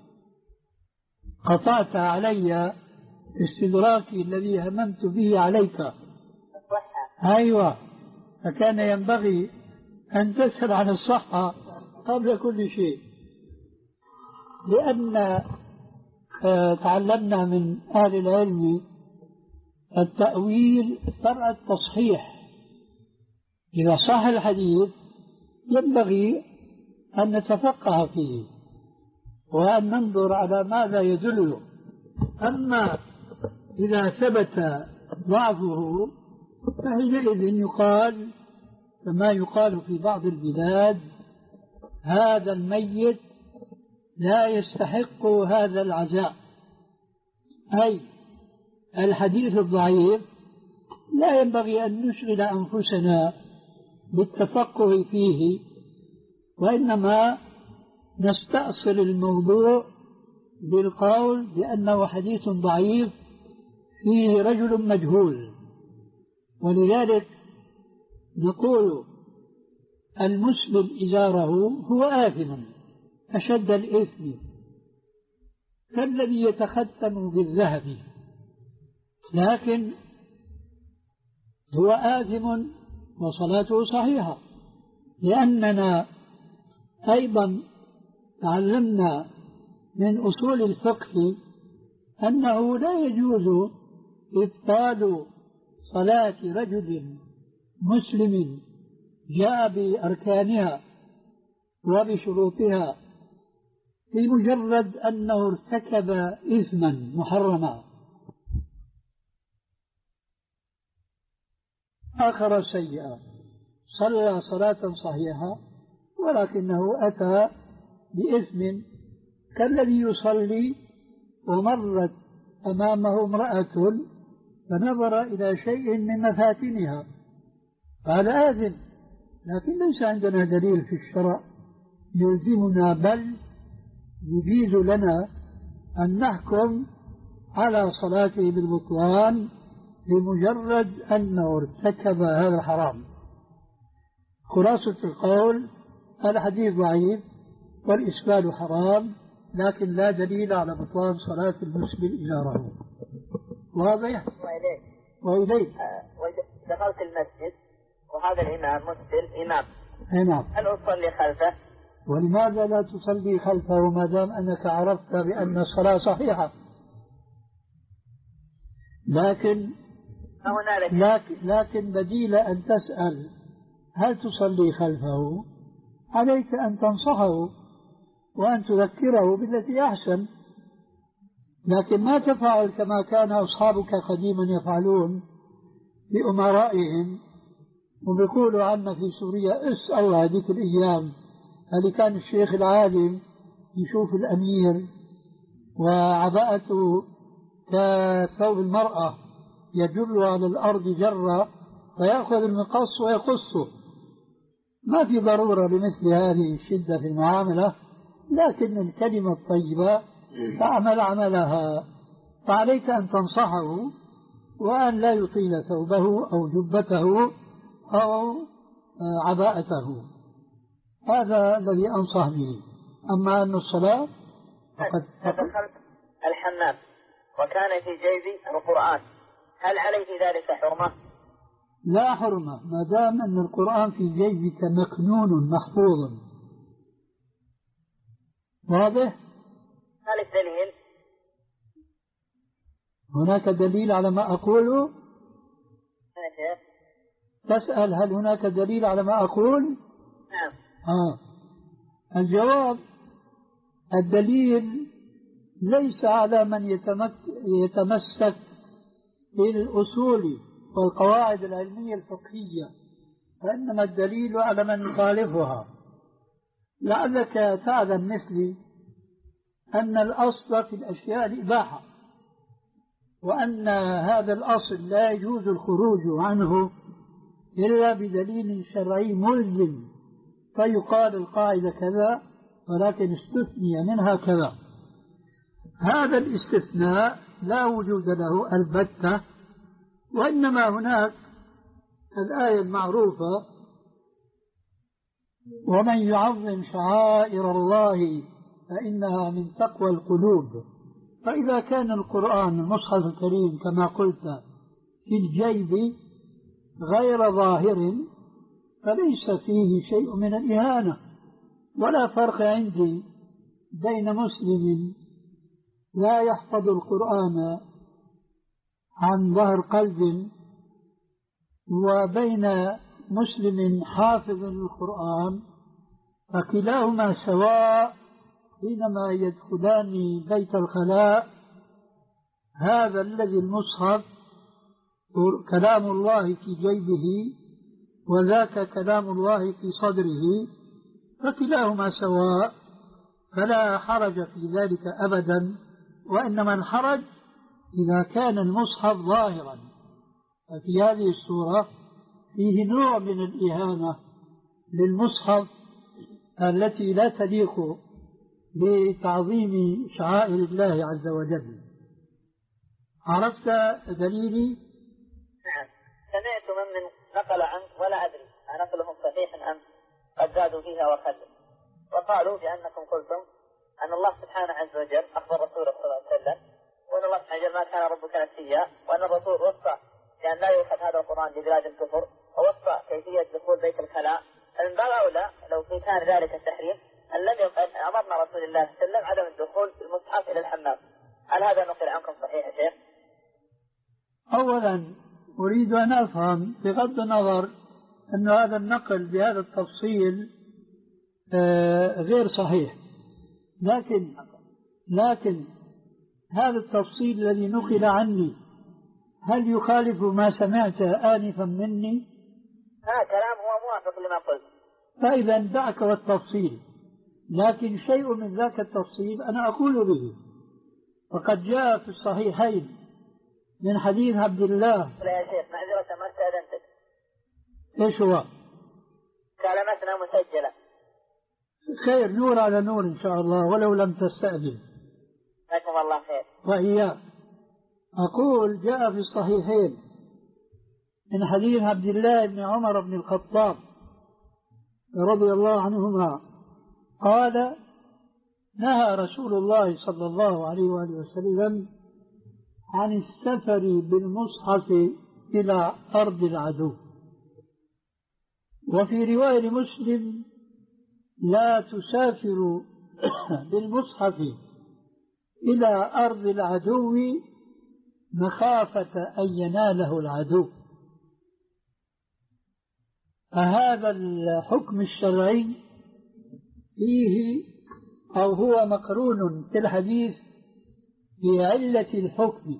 قطعت علي استدراكي الذي هممت به عليك. الصحة. أيوة، فكان ينبغي أن تسأل عن الصحة قبل كل شيء، لأن آه تعلمنا من أهل العلم التأويل فرع التصحيح. إذا صح الحديث ينبغي أن نتفقه فيه وأن ننظر على ماذا يدل. أما إذا ثبت ضعفه فحينئذ يقال كما يقال في بعض البلاد: هذا الميت لا يستحق هذا العزاء. أي الحديث الضعيف لا ينبغي أن نشغل أنفسنا بالتفقه فيه، وإنما نستأصل الموضوع بالقول بأنه حديث ضعيف فيه رجل مجهول. ولذلك نقول المسبل إزاره هو آثم أشد الإثم، كالذي يتختم بالذهب، لكن هو آثم وصلاته صحيحة، لأننا أيضا تعلمنا من أصول الفقه أنه لا يجوز إبطال صلاة رجل مسلم جاء بأركانها وبشروطها بمجرد أنه ارتكب إثما محرما آخر سيئا، صلى صلاة صحيحة ولكنه أتى بإثم، كالذي يصلي ومرت أمامه امرأة فنظر إلى شيء من مفاتنها، قال آثم، لكن ليس عندنا دليل في الشرع يلزمنا، بل يجيز لنا أن نحكم على صلاته بالبطلان بمجرد أنه ارتكب هذا الحرام. خلاصة القول الحديث ضعيف والإسبال حرام، لكن لا دليل على بطلان صلاة المسبل إزاره. واضح؟ وإليك وإليك آه، دخلت المسجد وهذا الإمام مسبل إمام، نعم، هل أصلي خلفه؟ ولماذا لا تصلي خلفه ما دام أنك عرفت بأن الصلاة صحيحة؟ لكن لكن, لكن بديل أن تسأل هل تصلي خلفه، عليك أن تنصحه وأن تذكره بالتي أحسن، لكن ما تفعل كما كان أصحابك قديما يفعلون بأمرائهم، وبيقولوا عنا في سوريا اسأل هذيك الأيام اللي كان الشيخ العالم يشوف الأمير وعباءته كثوب المرأة يجر على الأرض جرة فيأخذ المقص ويقصه. ما في ضرورة لمثل هذه الشدة في المعاملة، لكن الكلمة الطيبة تعمل عملها، فعليك أن تنصحه وأن لا يطيل ثوبه أو جبته أو عباءته. هذا الذي أنصح به. أما أن الصلاة فقد دخلت الحمام وكان في جيبي القرآن، هل عليه ذلك حرمة؟ لا حرمة ما دام أن القرآن في جيبك مكنون محفوظ. واضح؟ هل الدليل؟ هناك دليل على ما أقوله؟ تسأل هل هناك دليل على ما أقول؟ نعم. آه. الجواب الدليل ليس على من يتمسك بالأصول والقواعد العلمية الفقهية، فإنما الدليل على من يخالفها. لعلك تعلم مثلي أن الأصل في الأشياء الإباحة، وأن هذا الأصل لا يجوز الخروج عنه إلا بدليل شرعي ملزم، فيقال القاعدة كذا ولكن استثني منها كذا. هذا الاستثناء لا وجود له البتة، وإنما هناك الآية المعروفة ومن يعظم شعائر الله فإنها من تقوى القلوب. فإذا كان القرآن المصحف الكريم كما قلت في الجيب غير ظاهر فليس فيه شيء من الإهانة، ولا فرق عندي بين مسلم لا يحفظ القرآن عن ظهر قلب وبين مسلم حافظ للقرآن، فكلاهما سواء حينما يدخلان بيت الخلاء. هذا الذي المصحف كلام الله في جيبه وذاك كلام الله في صدره، فكلاهما سواء، فلا حرج في ذلك أبدا، وإنما الحرج إذا كان المصحف ظاهرا، ففي هذه الصورة فيه نوع من الإهانة للمصحف التي لا تليق بتعظيم شعائر الله عز وجل. عرفت دليلي؟ نعم. سمعت من, من نقل عنك ولا أدري أنقلهم صحيح أم قد زادوا فيها وخلوا، وقالوا بأنكم قلتم أن الله سبحانه عز وجل أخبر رسوله صلى الله عليه وسلم وأن الله سبحانه وجل ما كان ربك نسيا، وأن الرسول وصى بأن لا يؤخذ هذا القرآن ببلاد الكفر، ووصى كيفية دخول بيت الخلاء. فمن باب أولى لو كان ذلك التحريم أن لم يقل أمرنا رسول الله صلى الله عليه وسلم عدم الدخول بالمصحف إلى الحمام. هل هذا نقل عنكم صحيح يا شيخ؟ أولا أريد أن أفهم بغض النظر أن هذا النقل بهذا التفصيل غير صحيح، لكن لكن هذا التفصيل الذي نقل عني هل يخالف ما سمعت آنفا مني؟ ها كلام هو موافق لما قلت. فإذا دعك والتفصيل، لكن شيء من ذاك التفصيل أنا أقول به، وقد جاء في الصحيحين من حديث عبد الله. لا يا شيخ معذرة ما استأذنتك. إيش هو؟ كلمتنا مسجلة. خير، نور على نور إن شاء الله ولو لم تستأذن. جزاكم الله خير. وإياك. أقول جاء في الصحيحين من حديث عبد الله بن عمر بن الخطاب رضي الله عنهما قال: نهى رسول الله صلى الله عليه وآله وسلم عن السفر بالمصحف إلى أرض العدو. وفي رواية لمسلم: لا تسافر بالمصحف إلى أرض العدو مخافة أن يناله العدو. فهذا الحكم الشرعي فيه أو هو مقرون في الحديث بعلة الحكم.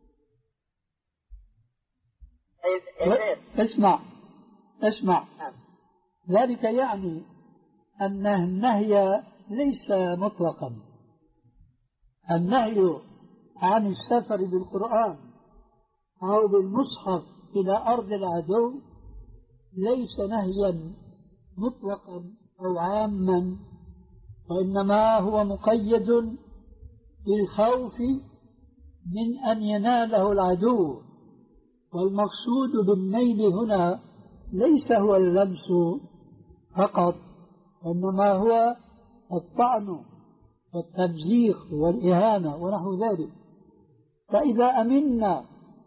اسمع اسمع ذلك يعني أن النهي ليس مطلقا. النهي عن السفر بالقرآن أو بالمصحف إلى أرض العدو ليس نهيا مطلقا أو عاما، وإنما هو مقيد بالخوف من أن يناله العدو. والمقصود بالنيل هنا ليس هو اللمس فقط، وإنما هو الطعن والتمزيق والإهانة ونحو ذلك. فإذا أمنا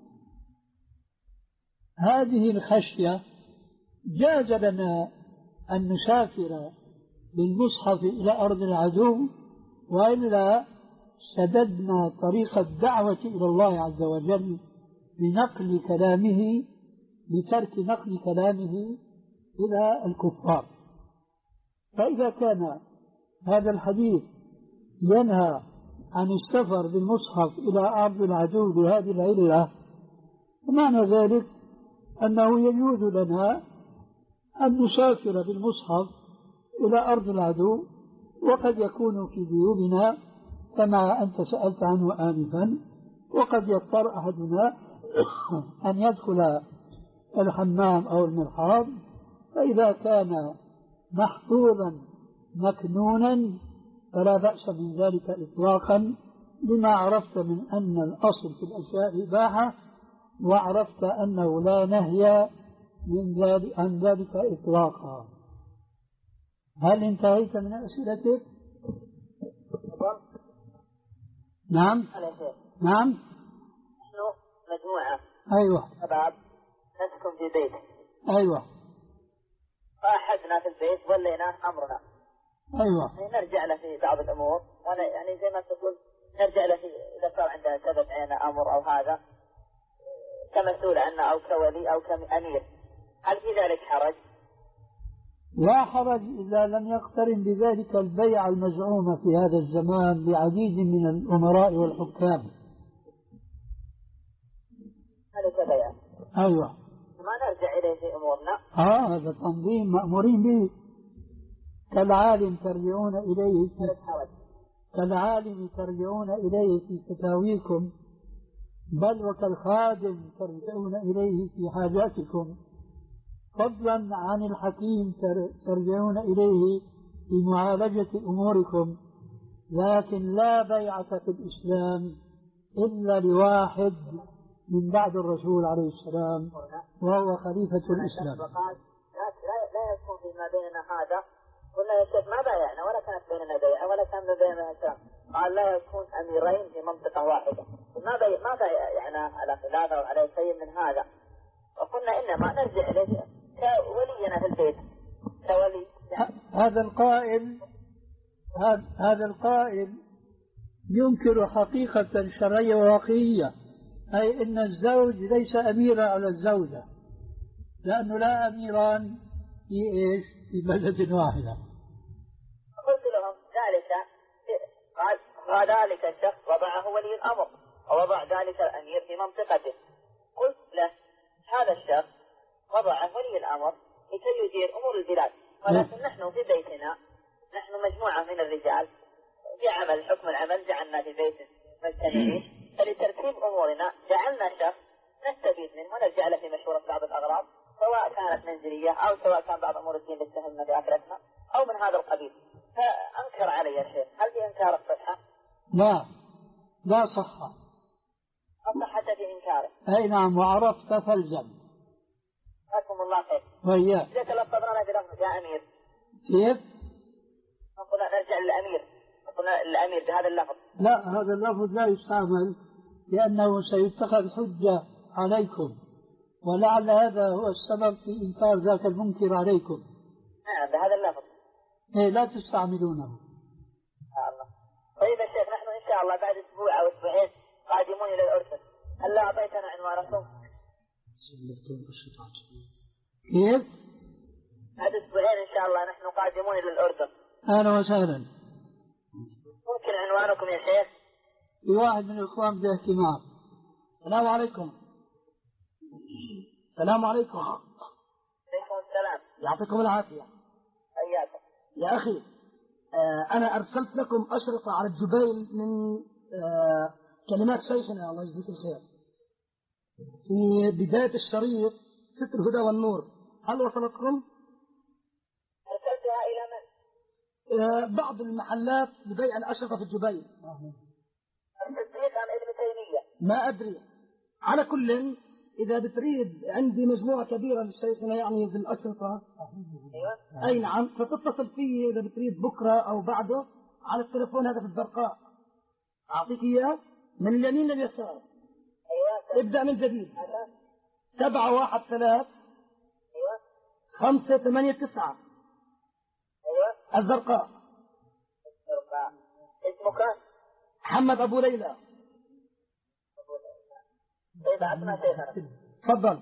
هذه الخشية جاز لنا أن نسافر بالمصحف إلى أرض العدو، وإلا سددنا طريق الدعوة إلى الله عز وجل بنقل كلامه بترك نقل كلامه إلى الكفار. فإذا كان هذا الحديث ينهى عن السفر بالمصحف إلى أرض العدو بهذه العلة، معنى ذلك أنه يجوز لنا أن نسافر بالمصحف إلى أرض العدو، وقد يكون في جيوبنا كما أنت سألت عنه آنفا، وقد يضطر أحدنا أن يدخل الحمام أو المرحاض، فإذا كان محفوظا مكنونا فلا بأس من ذلك إطلاقا، لما عرفت من أن الأصل في الأشياء إباحة، وعرفت أنه لا نهي من ذلك عن ذلك إطلاقا. هل انتهيت من أسئلتك؟ نعم نعم. نحن مجموعة أيوة شباب نسكن في بيت. أيوة. فأحدنا في البيت وليناه أمرنا. أيوة. نرجع له في بعض الأمور، وأنا يعني زي ما تقول نرجع له في إذا صار عنده سبب عنا أمر أو هذا كمسؤول عنه أو كولي أو كأمير، هل في ذلك حرج؟ لا حرج إذا لم يقترن بذلك البيع المزعوم في هذا الزمان لعديد من الأمراء والحكام. هذا بيع. أيوة. ما نرجع إليه في أمورنا. آه هذا تنظيم مأمورين به، كالعالم ترجعون إليه في كالعالم ترجعون إليه في فتاويكم، بل وكالخادم ترجعون إليه في حاجاتكم، فضلا عن الحكيم ترجعون إليه في معالجة أموركم. لكن لا بيعة في الإسلام إلا لواحد من بعد الرسول عليه السلام، وهو خليفة الإسلام. لا يكون فيما بيننا هذا، قلنا يا شيخ ما بايعنا ولا كانت بيننا بيعة ولا كان بيننا سلام. قال لا يكون أميرين في منطقة واحدة، ما بي ما بايعنا على خلافة أو على شيء من هذا، وقلنا إنما نرجع إليه كولينا في البيت كولي. هذا القائل هذا القائل ينكر حقيقة شرعية وواقعية، أي إن الزوج ليس أميرا على الزوجة، لأنه لا أميران في إيش في بلد واحدة. قلت لهم ذلك قال ذلك الشخص وضعه ولي الأمر ووضع ذلك الأمير في منطقته. قلت له هذا الشخص وضعه ولي الأمر لكي يدير أمور البلاد، ولكن نحن في بيتنا نحن مجموعة من الرجال في عمل حكم العمل جعلنا في بيت مجتمعين، فلترتيب أمورنا جعلنا شخص نستفيد منه ونرجع له في مشورة بعض الأغراض، سواء كانت منزلية أو سواء كان بعض أمور الدين اللي تهمنا بآخرتنا أو من هذا القبيل. أنكر علي يا شيخ، هل في إنكار الصحة؟ لا لا صحة. الصحة في إنكاره. أي نعم، وعرفت فالزم. جزاكم الله خير. وإياك. إذا تلفظنا بلفظ يا أمير. كيف؟ قلنا نرجع للأمير، قلنا الأمير بهذا اللفظ. لا، هذا اللفظ لا يستعمل لأنه سيتخذ حجة عليكم، ولعل هذا هو السبب في إنكار ذاك المنكر عليكم. نعم بهذا اللفظ. إيه لا تستعملونه. الله. طيب يا شيخ، نحن إن شاء الله بعد أسبوع أو أسبوعين قادمون إلى الأردن، هل لا أعطيتنا عنوانكم؟ كيف؟ بعد أسبوعين إن شاء الله نحن قادمون إلى الأردن. أهلا وسهلا. ممكن عنوانكم يا شيخ؟ في واحد من الإخوان باهتمام. السلام عليكم. السلام عليكم. عليكم السلام. يعطيكم العافية. حياكم. يا أخي، آه أنا أرسلت لكم أشرطة على الجبيل من آه كلمات شيخنا الله يجزيك الخير في بداية الشريط ستر الهدى والنور، هل وصلتكم؟ أرسلتها إلى من؟ آه بعض المحلات لبيع الأشرطة في الجبيل. التصديق عن ابن تيمية. ما أدري، على كل إذا بتريد عندي مجموعة كبيرة للشيخنا يعني في الأشرطة. أيوة. أي نعم، فتتصل فيه إذا بتريد بكرة أو بعده على التلفون هذا في الزرقاء، أعطيك إياه من اليمين لليسار. أيوة. ابدأ من جديد. أيوة. سبعة واحد ثلاث. أيوة. خمسة ثمانية تسعة. أيوة. الزرقاء. الزرقاء. اسمك؟ محمد أبو ليلى. طيب عطنا شيخنا. تفضل.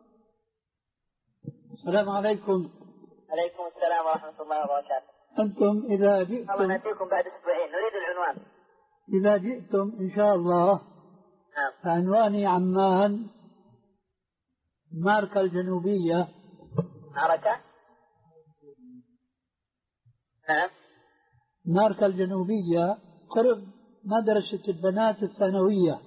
السلام عليكم. عليكم السلام ورحمة الله وبركاته. أنتم إذا الله جئتم نأتيكم بعد أسبوعين، نريد العنوان. إذا جئتم إن شاء الله نعم. فعنواني عمان، ماركا الجنوبية. معركة؟ نعم. ماركا الجنوبية قرب مدرسة البنات الثانوية.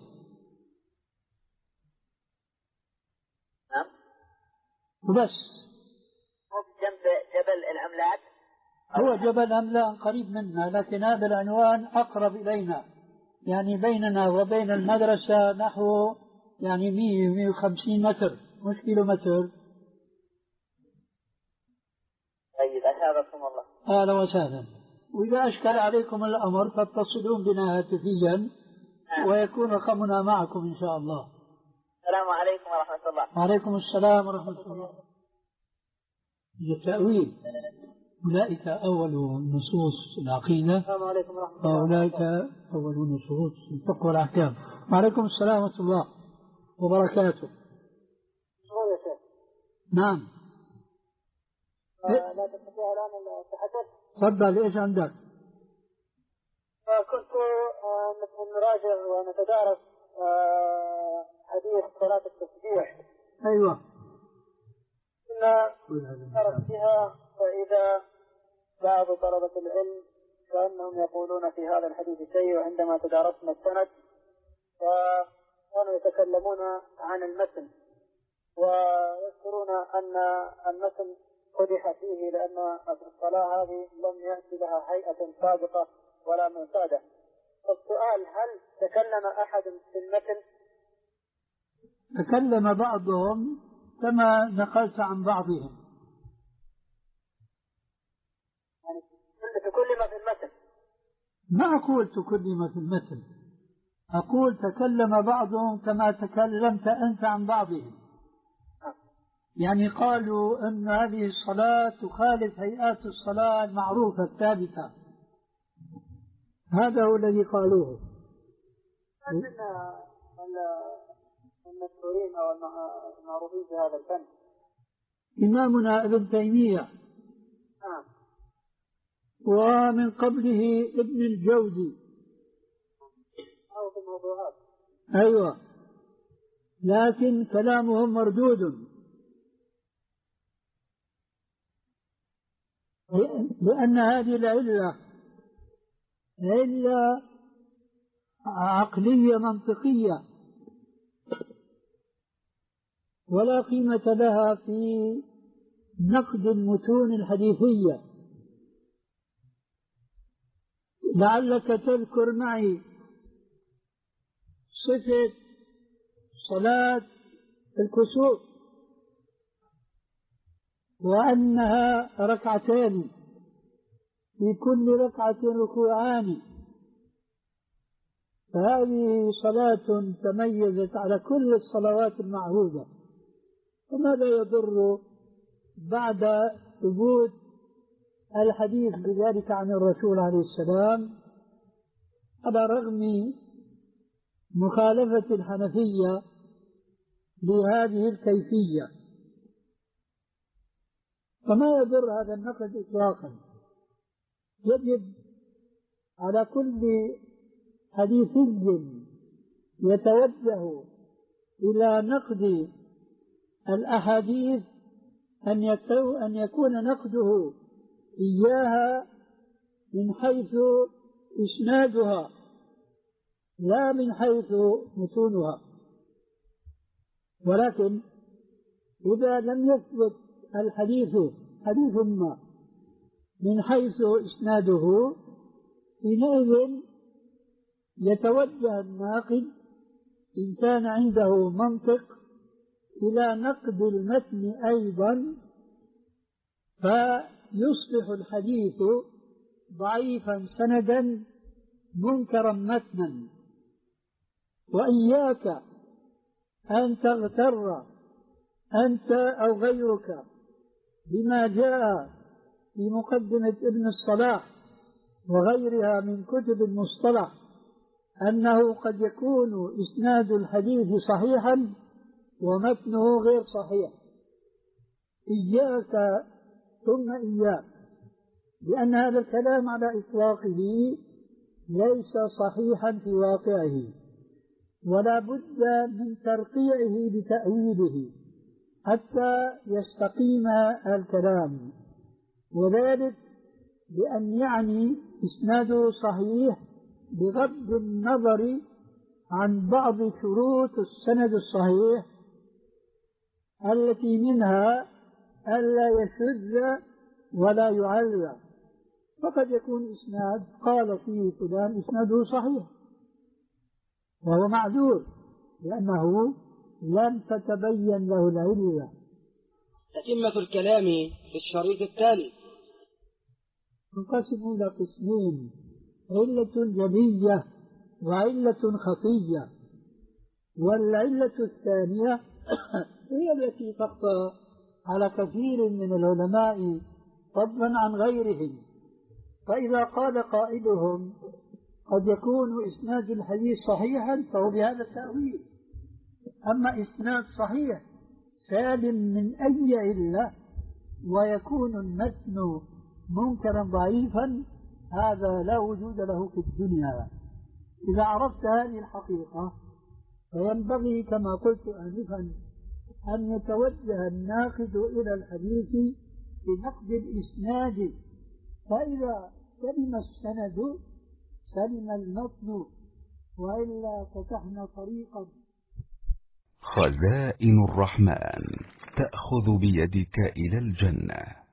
نعم. وبس. جنب جبل العملات. هو جبل أملان قريب منا، لكن هذا العنوان أقرب إلينا، يعني بيننا وبين المدرسة نحو يعني مئة مئة وخمسين متر، مش كيلو متر. طيب أثابكم الله. أهلا وسهلا. وإذا أشكل عليكم الأمر فاتصلون بنا هاتفيا ويكون رقمنا معكم إن شاء الله. السلام عليكم ورحمة الله. وعليكم السلام ورحمة الله. التأويل، أولئك أول نصوص العقيدة. السلام عليكم ورحمة الله. وأولئك أول نصوص الفقه والأحكام. وعليكم السلام ورحمة الله وبركاته. شكرا يا شيخ. نعم. لا تستطيع الآن التحدث؟ تفضل، إيش عندك؟ كنت نراجع ونتدارس حديث صلاة التسبيح. أيوة. كنا نتدارس فيها، فإذا بعض طلبة العلم كأنهم يقولون في هذا الحديث شيء، وعندما تدارسنا السند فكانوا يتكلمون عن المتن ويذكرون أن المتن قدح فيه لأن الصلاة هذه لم يأتي لها هيئة سابقة ولا معتادة. السؤال: هل تكلم أحد في المتن؟ تكلم بعضهم كما نقلت عن بعضهم. يعني تكلم في المتن؟ ما أقول تكلم في المتن، أقول تكلم بعضهم كما تكلمت أنت عن بعضهم. يعني قالوا أن هذه الصلاة تخالف هيئات الصلاة المعروفة الثابتة، هذا هو الذي قالوه. من المشهورين أو المعروفين في هذا الفن إمامنا ابن تيمية، آه. ومن قبله ابن الجوزي، أو في الموضوعات. أيوة، لكن كلامهم مردود، لأن هذه العلة علة عقلية منطقية ولا قيمة لها في نقد المتون الحديثية. لعلك تذكر معي صفة صلاة الكسوف وأنها ركعتين في كل ركعة ركوعان، فهذه صلاة تميزت على كل الصلوات المعهودة، وماذا يضر بعد ثبوت الحديث بذلك عن الرسول عليه السلام على رغم مخالفة الحنفية لهذه الكيفية؟ فما يضر هذا النقد إطلاقا. يجب على كل حديثي يتوجه إلى نقد الأحاديث أن يكون نقده إياها من حيث إسنادها لا من حيث متونها. ولكن إذا لم يثبت الحديث حديث ما من حيث إسناده، حينئذ يتوجه الناقد إن كان عنده منطق إلى نقد المتن أيضا، فيصبح الحديث ضعيفا سندا منكرا متنا. وإياك أن تغتر أنت أو غيرك بما جاء في مقدمة ابن الصلاح وغيرها من كتب المصطلح أنه قد يكون إسناد الحديث صحيحا ومتنه غير صحيح. إياك ثم إياك، لأن هذا الكلام على إطلاقه ليس صحيحا في واقعه، ولا بد من ترقيعه بتأويله حتى يستقيم الكلام، وذلك بأن يعني إسناده صحيح بغض النظر عن بعض شروط السند الصحيح التي منها ألا يشذ ولا يعلى. فقد يكون إسناد قال فيه فلان إسناده صحيح وهو معذور لأنه لم تتبين له العلة. تتمة الكلام في الشريط التالي. تنقسم إلى قسمين: علة جلية وعلة خفية. والعلة الثانية هي التي تخطر على كثير من العلماء فضلا عن غيرهم. فإذا قال قائلهم قد يكون إسناد الحديث صحيحا فهو بهذا التأويل. أما إسناد صحيح سالم من أي علة ويكون المتن منكرا ضعيفا، هذا لا وجود له في الدنيا. إذا عرفت هذه الحقيقة فينبغي كما قلت آنفا أن يتوجه الناقد إلى الحديث بنقد الإسناد، فإذا سلم السند سلم المتن، وإلا فتحنا طريقا. خزائن الرحمن تأخذ بيدك إلى الجنة.